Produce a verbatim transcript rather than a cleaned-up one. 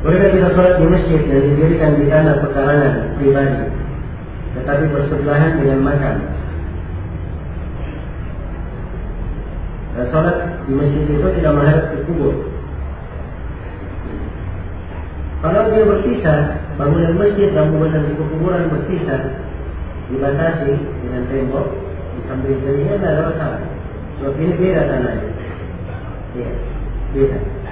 Bolehkah kita sholat di masjid yang didirikan di sana pekarangan pribadi, tetapi bersebelahan dengan makam? Dan sholat di masjid itu tidak menghadap ke kubur. Kalau dia berpisah, bangunan masjid dan bangunan kuburan berpisah, dibatasi dengan tembok, di samping kirinya tidak ada masalah. Sebab ini beda tanahnya. Ya, beda.